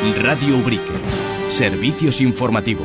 Radio Ubrique. Servicios informativos.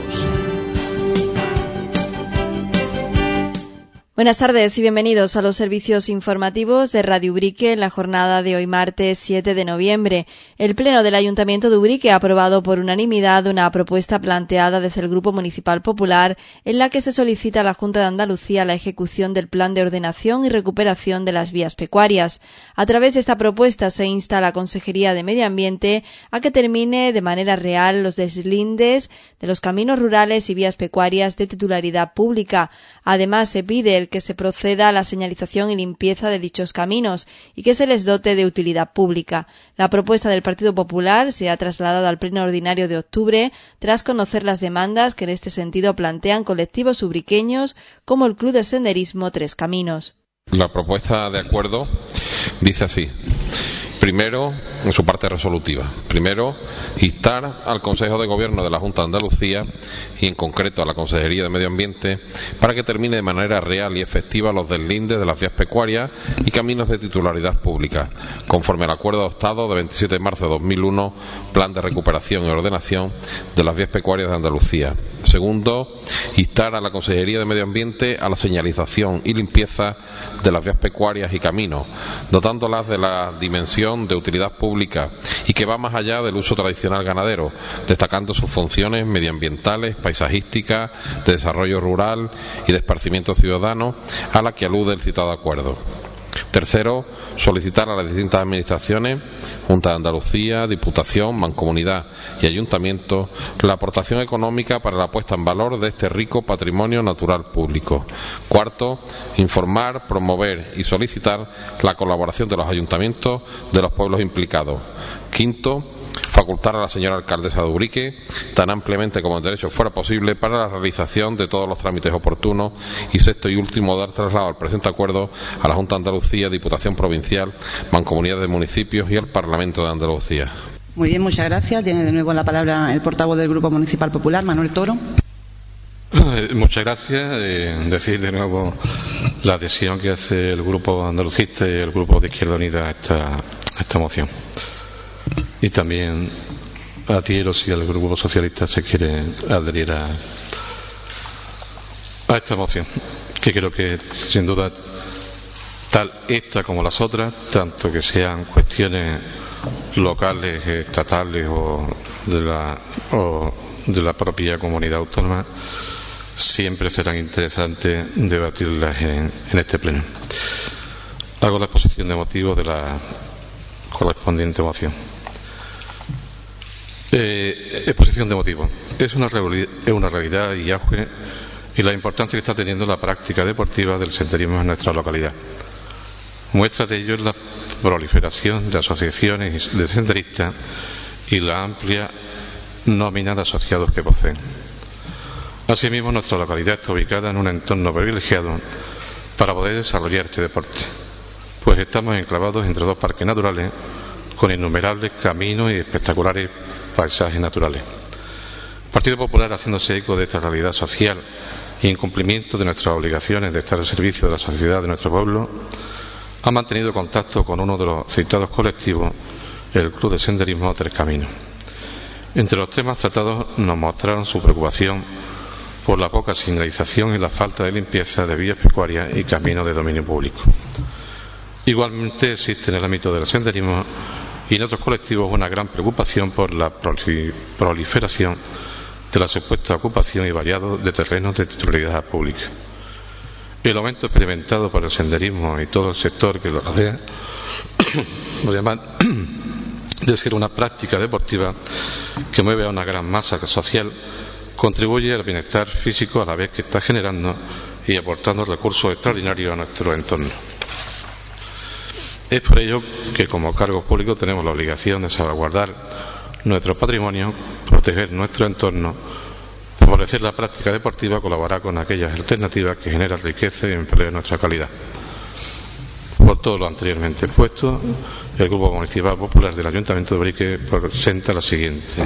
Buenas tardes y bienvenidos a los servicios informativos de Radio Ubrique en la jornada de hoy martes 7 de noviembre. El Pleno del Ayuntamiento de Ubrique ha aprobado por unanimidad una propuesta planteada desde el Grupo Municipal Popular en la que se solicita a la Junta de Andalucía la ejecución del Plan de Ordenación y Recuperación de las Vías Pecuarias. A través de esta propuesta se insta a la Consejería de Medio Ambiente a que termine de manera real los deslindes de los caminos rurales y vías pecuarias de titularidad pública. Además, se pide que se proceda a la señalización y limpieza de dichos caminos y que se les dote de utilidad pública. La propuesta del Partido Popular se ha trasladado al Pleno Ordinario de octubre tras conocer las demandas que en este sentido plantean colectivos ubriqueños como el Club de Senderismo Tres Caminos. La propuesta de acuerdo dice así. Primero, en su parte resolutiva. Primero, instar al Consejo de Gobierno de la Junta de Andalucía y en concreto a la Consejería de Medio Ambiente para que termine de manera real y efectiva los deslindes de las vías pecuarias y caminos de titularidad pública, conforme al acuerdo adoptado de 27 de marzo de 2001, Plan de Recuperación y Ordenación de las Vías Pecuarias de Andalucía. Segundo, instar a la Consejería de Medio Ambiente a la señalización y limpieza de las vías pecuarias y caminos, dotándolas de la dimensión de utilidad pública y que va más allá del uso tradicional ganadero, destacando sus funciones medioambientales, paisajísticas, de desarrollo rural y de esparcimiento ciudadano a la que alude el citado acuerdo. Tercero, solicitar a las distintas administraciones, Junta de Andalucía, Diputación, Mancomunidad y Ayuntamiento, la aportación económica para la puesta en valor de este rico patrimonio natural público. Cuarto, informar, promover y solicitar la colaboración de los ayuntamientos de los pueblos implicados. Quinto, facultar a la señora alcaldesa de Ubrique, tan ampliamente como en derecho fuera posible, para la realización de todos los trámites oportunos. Y sexto y último, dar traslado al presente acuerdo a la Junta de Andalucía, Diputación Provincial, Mancomunidad de Municipios y al Parlamento de Andalucía. Muy bien, muchas gracias. Tiene de nuevo la palabra el portavoz del Grupo Municipal Popular, Manuel Toro. Muchas gracias. Decir de nuevo la adhesión que hace el Grupo Andalucista y el Grupo de Izquierda Unida a esta moción. Y también adhiero si el Grupo Socialista se quiere adherir a esta moción, que creo que sin duda tal esta como las otras, tanto que sean cuestiones locales, estatales o de la propia comunidad autónoma, siempre serán interesantes debatirlas en este pleno. Hago la exposición de motivos de la correspondiente moción. Exposición de motivos. Es una realidad y auge y la importancia que está teniendo la práctica deportiva del senderismo en nuestra localidad. Muestra de ello es la proliferación de asociaciones de senderistas y la amplia nómina de asociados que poseen. Asimismo, nuestra localidad está ubicada en un entorno privilegiado para poder desarrollar este deporte, pues estamos enclavados entre dos parques naturales con innumerables caminos y espectaculares paisajes naturales. El Partido Popular, haciéndose eco de esta realidad social y en cumplimiento de nuestras obligaciones de estar al servicio de la sociedad de nuestro pueblo, ha mantenido contacto con uno de los citados colectivos, el Club de Senderismo Tres Caminos. Entre los temas tratados nos mostraron su preocupación por la poca señalización y la falta de limpieza de vías pecuarias y caminos de dominio público. Igualmente existe en el ámbito del senderismo y en otros colectivos una gran preocupación por la proliferación de la supuesta ocupación y variado de terrenos de titularidad pública. El aumento experimentado por el senderismo y todo el sector que lo rodea, además de ser una práctica deportiva que mueve a una gran masa social, contribuye al bienestar físico a la vez que está generando y aportando recursos extraordinarios a nuestro entorno. Es por ello que como cargos públicos tenemos la obligación de salvaguardar nuestro patrimonio, proteger nuestro entorno, favorecer la práctica deportiva, colaborar con aquellas alternativas que generan riqueza y empleo en nuestra calidad. Por todo lo anteriormente expuesto, el Grupo Municipal Popular del Ayuntamiento de Ubrique presenta la siguiente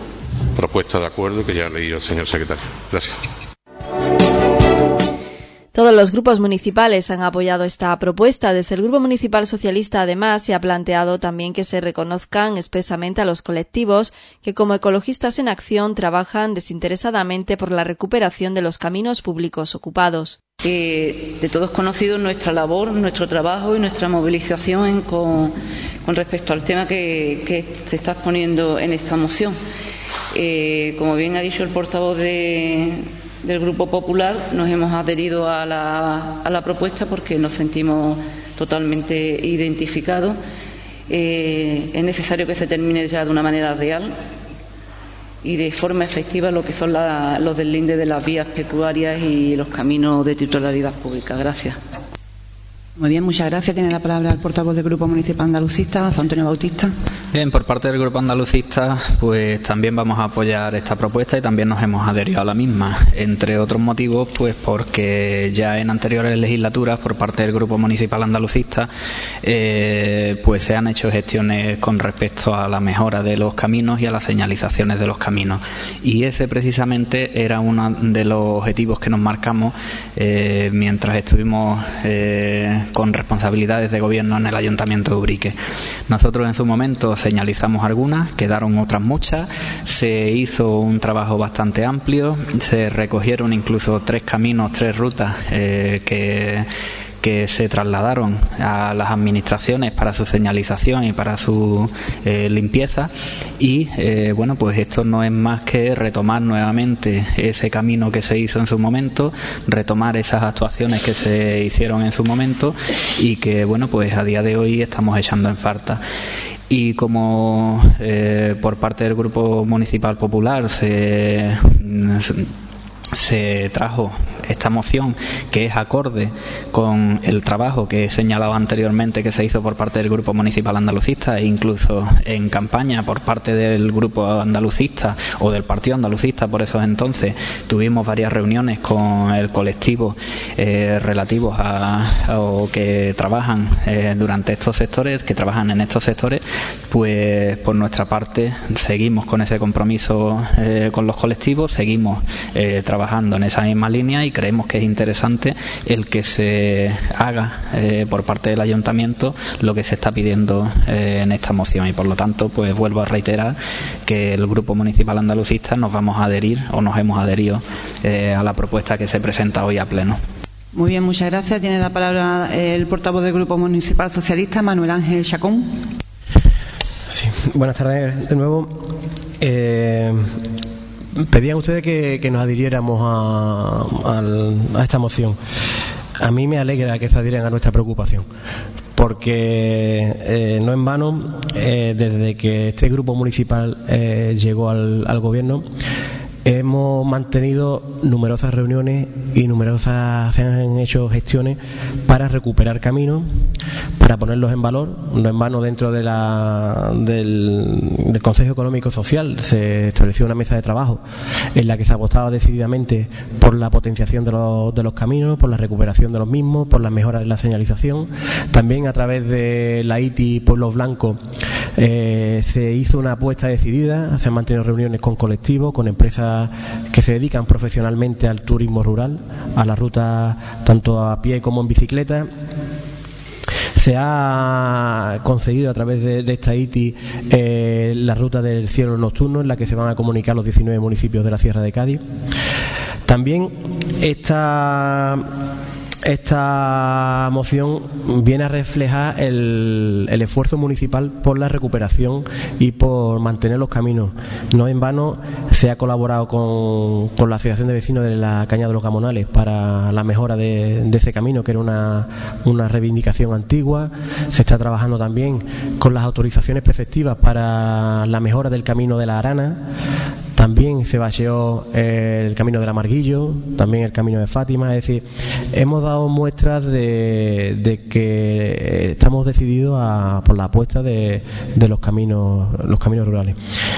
propuesta de acuerdo que ya ha leído el señor secretario. Gracias. Todos los grupos municipales han apoyado esta propuesta. Desde el Grupo Municipal Socialista, además, se ha planteado también que se reconozcan expresamente a los colectivos que, como ecologistas en acción, trabajan desinteresadamente por la recuperación de los caminos públicos ocupados. De todos conocidos nuestra labor, nuestro trabajo y nuestra movilización con respecto al tema que se está exponiendo en esta moción. Como bien ha dicho el portavoz del Grupo Popular, nos hemos adherido a la propuesta porque nos sentimos totalmente identificados. Es necesario que se termine ya de una manera real y de forma efectiva lo que son los deslindes de las vías pecuarias y los caminos de titularidad pública. Gracias. Muy bien, muchas gracias. Tiene la palabra el portavoz del Grupo Municipal Andalucista, Antonio Bautista. Bien, por parte del Grupo Andalucista, pues también vamos a apoyar esta propuesta y también nos hemos adherido a la misma. Entre otros motivos, pues porque ya en anteriores legislaturas, por parte del Grupo Municipal Andalucista, pues se han hecho gestiones con respecto a la mejora de los caminos y a las señalizaciones de los caminos. Y ese precisamente era uno de los objetivos que nos marcamos mientras estuvimos con responsabilidades de gobierno en el Ayuntamiento de Ubrique. Nosotros en su momento señalizamos algunas, quedaron otras muchas, se hizo un trabajo bastante amplio, se recogieron incluso 3 caminos, 3 rutas que se trasladaron a las administraciones para su señalización y para su limpieza y bueno, pues esto no es más que retomar nuevamente ese camino que se hizo en su momento, retomar esas actuaciones que se hicieron en su momento y que bueno, pues a día de hoy estamos echando en falta. Y como por parte del Grupo Municipal Popular se trajo esta moción que es acorde con el trabajo que he señalado anteriormente que se hizo por parte del Grupo Municipal Andalucista e incluso en campaña por parte del Grupo Andalucista o del Partido Andalucista por esos entonces tuvimos varias reuniones con el colectivo relativos a o que trabajan durante estos sectores, que trabajan en estos sectores, pues por nuestra parte seguimos con ese compromiso con los colectivos, seguimos trabajando en esa misma línea y creemos que es interesante el que se haga por parte del Ayuntamiento lo que se está pidiendo en esta moción y por lo tanto pues vuelvo a reiterar que el Grupo Municipal Andalucista nos vamos a adherir o nos hemos adherido a la propuesta que se presenta hoy a pleno. Muy bien, muchas gracias. Tiene la palabra el portavoz del Grupo Municipal Socialista, Manuel Ángel Chacón. Sí, buenas tardes de nuevo. Pedían ustedes que nos adhiriéramos a esta moción. A mí me alegra que se adhieran a nuestra preocupación, porque no en vano, desde que este grupo municipal llegó al gobierno, hemos mantenido numerosas reuniones y se han hecho gestiones para recuperar caminos, para ponerlos en valor. No en vano, dentro de del Consejo Económico Social se estableció una mesa de trabajo en la que se apostaba decididamente por la potenciación de los caminos, por la recuperación de los mismos, por las mejoras en la señalización. También a través de la ITI Pueblos Blancos se hizo una apuesta decidida, se han mantenido reuniones con colectivos, con empresas que se dedican profesionalmente al turismo rural, a la ruta tanto a pie como en bicicleta. Se ha conseguido a través de esta ITI la ruta del cielo nocturno, en la que se van a comunicar los 19 municipios de la Sierra de Cádiz. También esta moción viene a reflejar el esfuerzo municipal por la recuperación y por mantener los caminos. No en vano se ha colaborado con la Asociación de Vecinos de la Cañada de los Gamonales para la mejora de ese camino, que era una reivindicación antigua. Se está trabajando también con las autorizaciones preceptivas para la mejora del camino de la Arana. También se vació el camino del Amarguillo, también el camino de Fátima. Es decir, hemos dado muestras de que estamos decididos por la apuesta de los caminos rurales.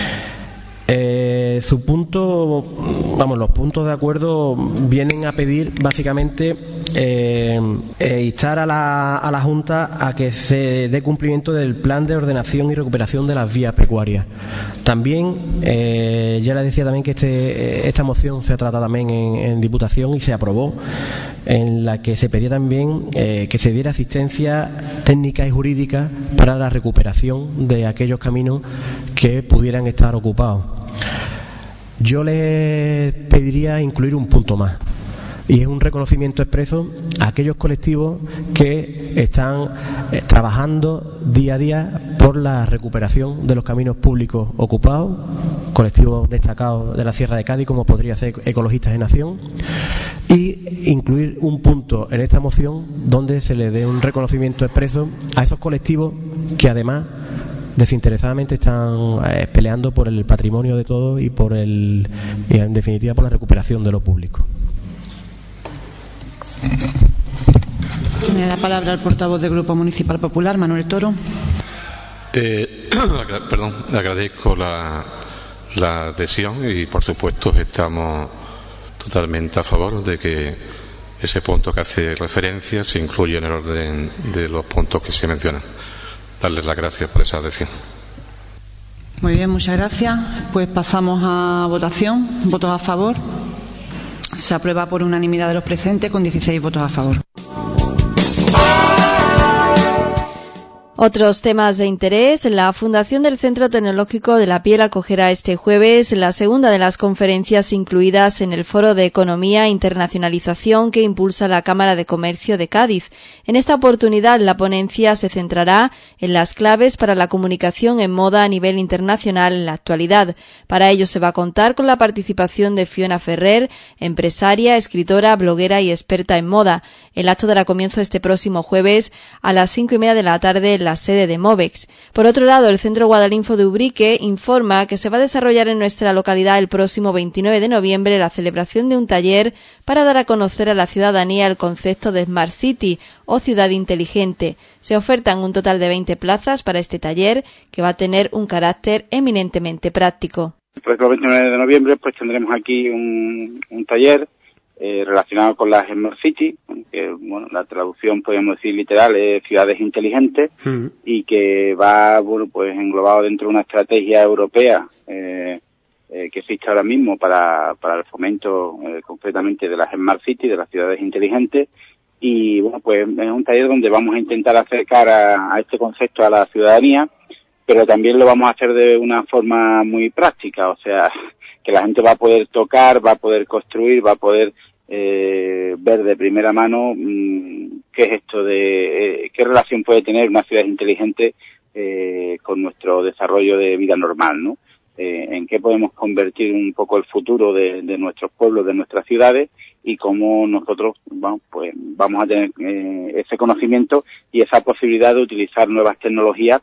Los puntos de acuerdo vienen a pedir básicamente instar a la Junta a que se dé cumplimiento del plan de ordenación y recuperación de las vías pecuarias. También, ya les decía también que esta moción se trata también en Diputación y se aprobó. en la que se pedía también que se diera asistencia técnica y jurídica para la recuperación de aquellos caminos que pudieran estar ocupados. Yo les pediría incluir un punto más, y es un reconocimiento expreso a aquellos colectivos que están trabajando día a día por la recuperación de los caminos públicos ocupados, colectivos destacados de la Sierra de Cádiz, como podría ser Ecologistas en Acción, y incluir un punto en esta moción donde se le dé un reconocimiento expreso a esos colectivos que además desinteresadamente están peleando por el patrimonio de todos y en definitiva por la recuperación de lo público. Tiene la palabra el portavoz del Grupo Municipal Popular, Manuel Toro. Agradezco la adhesión y, por supuesto, estamos totalmente a favor de que ese punto que hace referencia se incluya en el orden de los puntos que se mencionan. Darles las gracias por esa adhesión. Muy bien, muchas gracias. Pues pasamos a votación. ¿Votos a favor? Se aprueba por unanimidad de los presentes con 16 votos a favor. Otros temas de interés. La Fundación del Centro Tecnológico de la Piel acogerá este jueves la segunda de las conferencias incluidas en el Foro de Economía e Internacionalización que impulsa la Cámara de Comercio de Cádiz. En esta oportunidad, la ponencia se centrará en las claves para la comunicación en moda a nivel internacional en la actualidad. Para ello se va a contar con la participación de Fiona Ferrer, empresaria, escritora, bloguera y experta en moda. El acto dará comienzo este próximo jueves a las 5:30 de la tarde en la sede de Movex. Por otro lado, el Centro Guadalinfo de Ubrique informa que se va a desarrollar en nuestra localidad el próximo 29 de noviembre la celebración de un taller para dar a conocer a la ciudadanía el concepto de Smart City o ciudad inteligente. Se ofertan un total de 20 plazas para este taller que va a tener un carácter eminentemente práctico. El próximo 29 de noviembre pues tendremos aquí un taller relacionado con las Smart City, que bueno, la traducción podríamos decir literal es ciudades inteligentes, y que va pues englobado dentro de una estrategia europea que existe ahora mismo para el fomento concretamente de las Smart City, de las ciudades inteligentes. Y bueno, pues es un taller donde vamos a intentar acercar a este concepto a la ciudadanía, pero también lo vamos a hacer de una forma muy práctica, o sea, que la gente va a poder tocar, va a poder construir, va a poder ver de primera mano qué es esto de qué relación puede tener una ciudad inteligente con nuestro desarrollo de vida normal, ¿no? En qué podemos convertir un poco el futuro de nuestros pueblos, de nuestras ciudades, y cómo nosotros pues vamos a tener ese conocimiento y esa posibilidad de utilizar nuevas tecnologías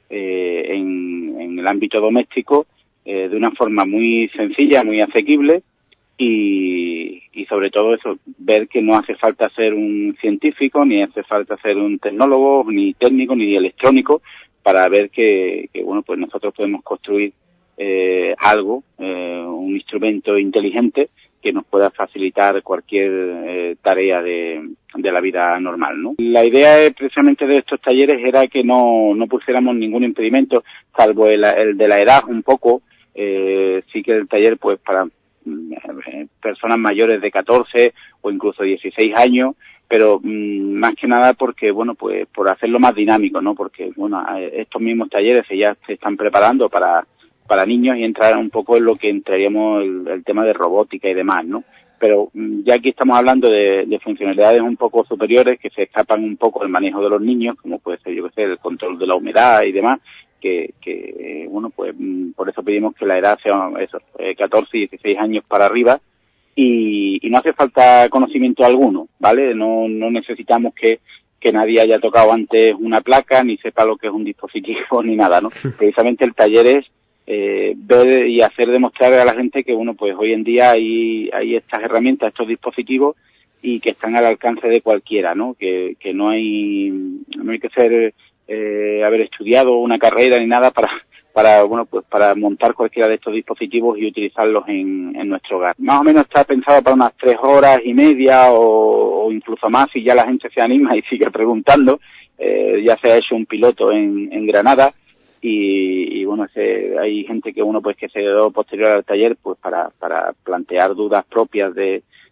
en el ámbito doméstico de una forma muy sencilla, muy asequible, y sobre todo eso, ver que no hace falta ser un científico, ni hace falta ser un tecnólogo, ni técnico, ni electrónico, para ver que bueno, pues nosotros podemos construir algo, un instrumento inteligente que nos pueda facilitar cualquier tarea de la vida normal, ¿no? La idea precisamente de estos talleres era que no pusiéramos ningún impedimento, salvo el de la edad un poco. Sí que el taller pues para personas mayores de 14 o incluso 16 años, pero más que nada porque, bueno, pues por hacerlo más dinámico, ¿no? Porque, bueno, estos mismos talleres ya se están preparando para niños y entrar un poco en lo que entraríamos el tema de robótica y demás, ¿no? Pero ya aquí estamos hablando de funcionalidades un poco superiores que se escapan un poco del manejo de los niños, como puede ser, yo que sé, el control de la humedad y demás, que bueno, pues por eso pedimos que la edad sea eso, 14 y 16 años para arriba, y no hace falta conocimiento alguno, ¿vale? No necesitamos que nadie haya tocado antes una placa, ni sepa lo que es un dispositivo, ni nada, ¿no? Precisamente el taller es ver y hacer demostrar a la gente que, bueno, pues hoy en día hay estas herramientas, estos dispositivos, y que están al alcance de cualquiera, ¿no? Que no hay que ser haber estudiado una carrera ni nada para bueno, pues para montar cualquiera de estos dispositivos y utilizarlos en nuestro hogar. Más o menos está pensado para unas 3 horas y media o incluso más, si ya la gente se anima y sigue preguntando. Ya se ha hecho un piloto en Granada, y bueno, hay gente que uno pues que se quedó posterior al taller pues para plantear dudas propias de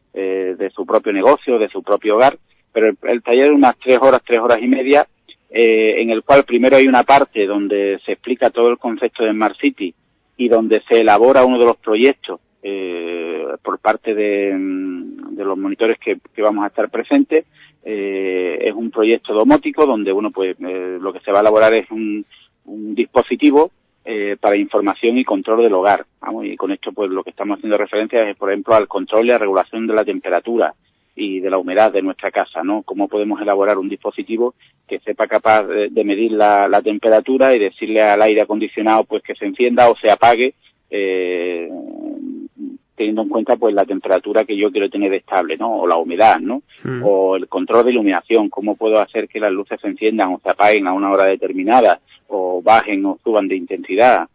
de su propio negocio, de su propio hogar, pero el taller es unas 3 horas y media, en el cual primero hay una parte donde se explica todo el concepto de Smart City y donde se elabora uno de los proyectos por parte de los monitores que vamos a estar presentes. Es un proyecto domótico donde lo que se va a elaborar es un dispositivo para información y control del hogar. Y con esto pues lo que estamos haciendo referencia es, por ejemplo, al control y la regulación de la temperatura y de la humedad de nuestra casa, ¿no? Cómo podemos elaborar un dispositivo que sepa capaz de medir la temperatura y decirle al aire acondicionado pues que se encienda o se apague, teniendo en cuenta pues la temperatura que yo quiero tener estable, ¿no? O la humedad, ¿no? O el control de iluminación, cómo puedo hacer que las luces se enciendan o se apaguen a una hora determinada, o bajen o suban de intensidad,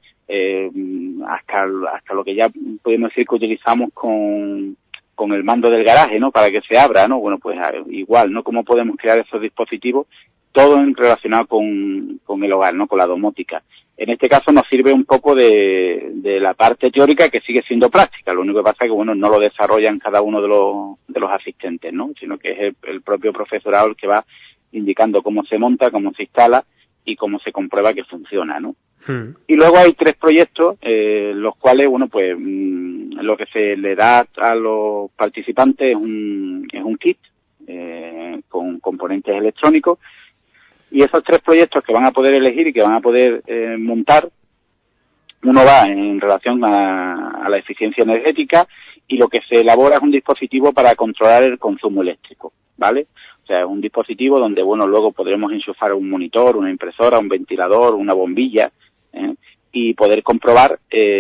hasta lo que ya podemos decir que utilizamos con el mando del garaje, ¿no? Para que se abra, ¿no? Bueno, pues igual, ¿no? Cómo podemos crear esos dispositivos, todo relacionado con el hogar, ¿no? Con la domótica. En este caso nos sirve un poco de la parte teórica, que sigue siendo práctica. Lo único que pasa es que, bueno, no lo desarrollan cada uno de los asistentes, ¿no? Sino que es el propio profesorado el que va indicando cómo se monta, cómo se instala y cómo se comprueba que funciona, ¿no? Y luego hay 3 proyectos, los cuales, bueno, pues lo que se le da a los participantes es un kit con componentes electrónicos, y esos 3 proyectos que van a poder elegir y que van a poder montar, uno va en relación a la eficiencia energética, y lo que se elabora es un dispositivo para controlar el consumo eléctrico, ¿vale? O sea, es un dispositivo donde, bueno, luego podremos enchufar un monitor, una impresora, un ventilador, una bombilla, y poder comprobar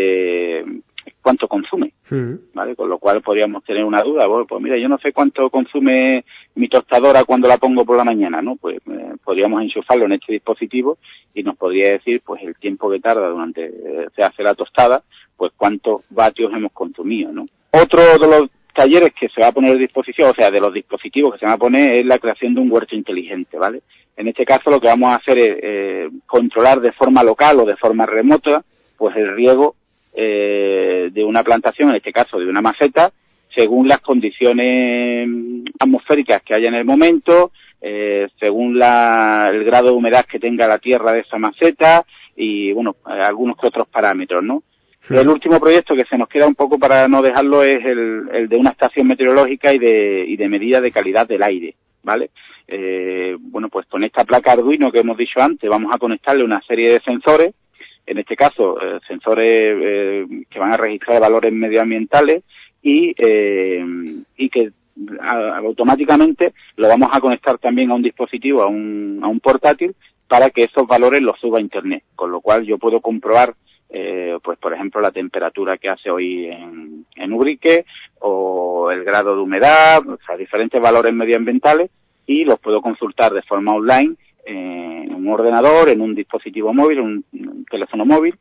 cuánto consume, ¿vale? Con lo cual podríamos tener una duda, bueno, pues mira, yo no sé cuánto consume mi tostadora cuando la pongo por la mañana, ¿no? Pues podríamos enchufarlo en este dispositivo y nos podría decir, pues, el tiempo que tarda se hace la tostada, pues cuántos vatios hemos consumido, ¿no? Otro de los talleres que se va a poner a disposición, o sea, de los dispositivos que se van a poner, es la creación de un huerto inteligente, ¿vale? En este caso lo que vamos a hacer es controlar de forma local o de forma remota, pues el riego de una plantación, en este caso de una maceta, según las condiciones atmosféricas que haya en el momento, según el grado de humedad que tenga la tierra de esa maceta y, bueno, algunos que otros parámetros, ¿no? El último proyecto que se nos queda un poco para no dejarlo es el de una estación meteorológica y de medida de calidad del aire, ¿vale? Bueno, pues con esta placa Arduino que hemos dicho antes, vamos a conectarle una serie de sensores, en este caso sensores que van a registrar valores medioambientales y que automáticamente lo vamos a conectar también a un dispositivo, a un portátil, para que esos valores los suba a Internet, con lo cual yo puedo comprobar pues por ejemplo la temperatura que hace hoy en Ubrique, o el grado de humedad, o sea, diferentes valores medioambientales, y los puedo consultar de forma online en un ordenador, en un dispositivo móvil, un teléfono móvil.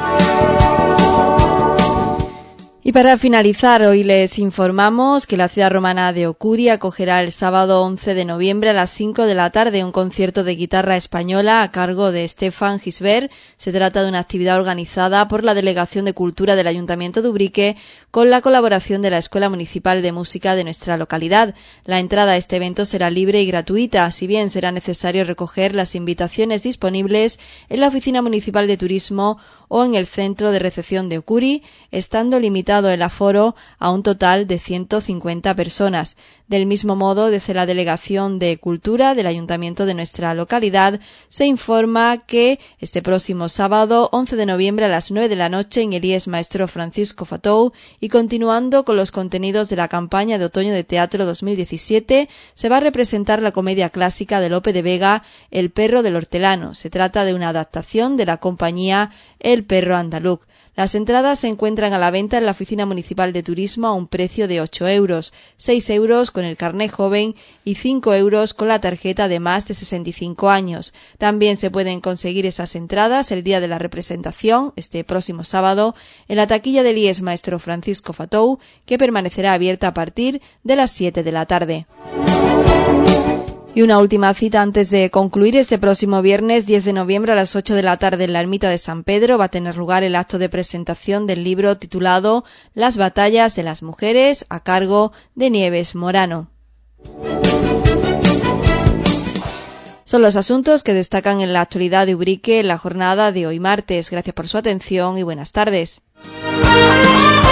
Y para finalizar, hoy les informamos que la ciudad romana de Ocuri acogerá el sábado 11 de noviembre a las 5 de la tarde un concierto de guitarra española a cargo de Stefan Gisbert. Se trata de una actividad organizada por la Delegación de Cultura del Ayuntamiento de Ubrique con la colaboración de la Escuela Municipal de Música de nuestra localidad. La entrada a este evento será libre y gratuita, si bien será necesario recoger las invitaciones disponibles en la Oficina Municipal de Turismo o en el Centro de Recepción de Ocuri, estando limitado el aforo a un total de 150 personas. Del mismo modo, desde la Delegación de Cultura del Ayuntamiento de nuestra localidad se informa que este próximo sábado 11 de noviembre a las 9 de la noche en el IES Maestro Francisco Fatou, y continuando con los contenidos de la campaña de otoño de teatro 2017, se va a representar la comedia clásica de Lope de Vega, El perro del hortelano. Se trata de una adaptación de la compañía El perro andaluz. Las entradas se encuentran a la venta en la Oficina Municipal de Turismo a un precio de 8 euros, 6 euros con el carné joven y 5 euros con la tarjeta de más de 65 años. También se pueden conseguir esas entradas el día de la representación, este próximo sábado, en la taquilla del IES Maestro Francisco Fatou, que permanecerá abierta a partir de las 7 de la tarde. Y una última cita antes de concluir. Este próximo viernes 10 de noviembre a las 8 de la tarde en la Ermita de San Pedro va a tener lugar el acto de presentación del libro titulado Las batallas de las mujeres, a cargo de Nieves Morano. Son los asuntos que destacan en la actualidad de Ubrique en la jornada de hoy martes. Gracias por su atención y buenas tardes.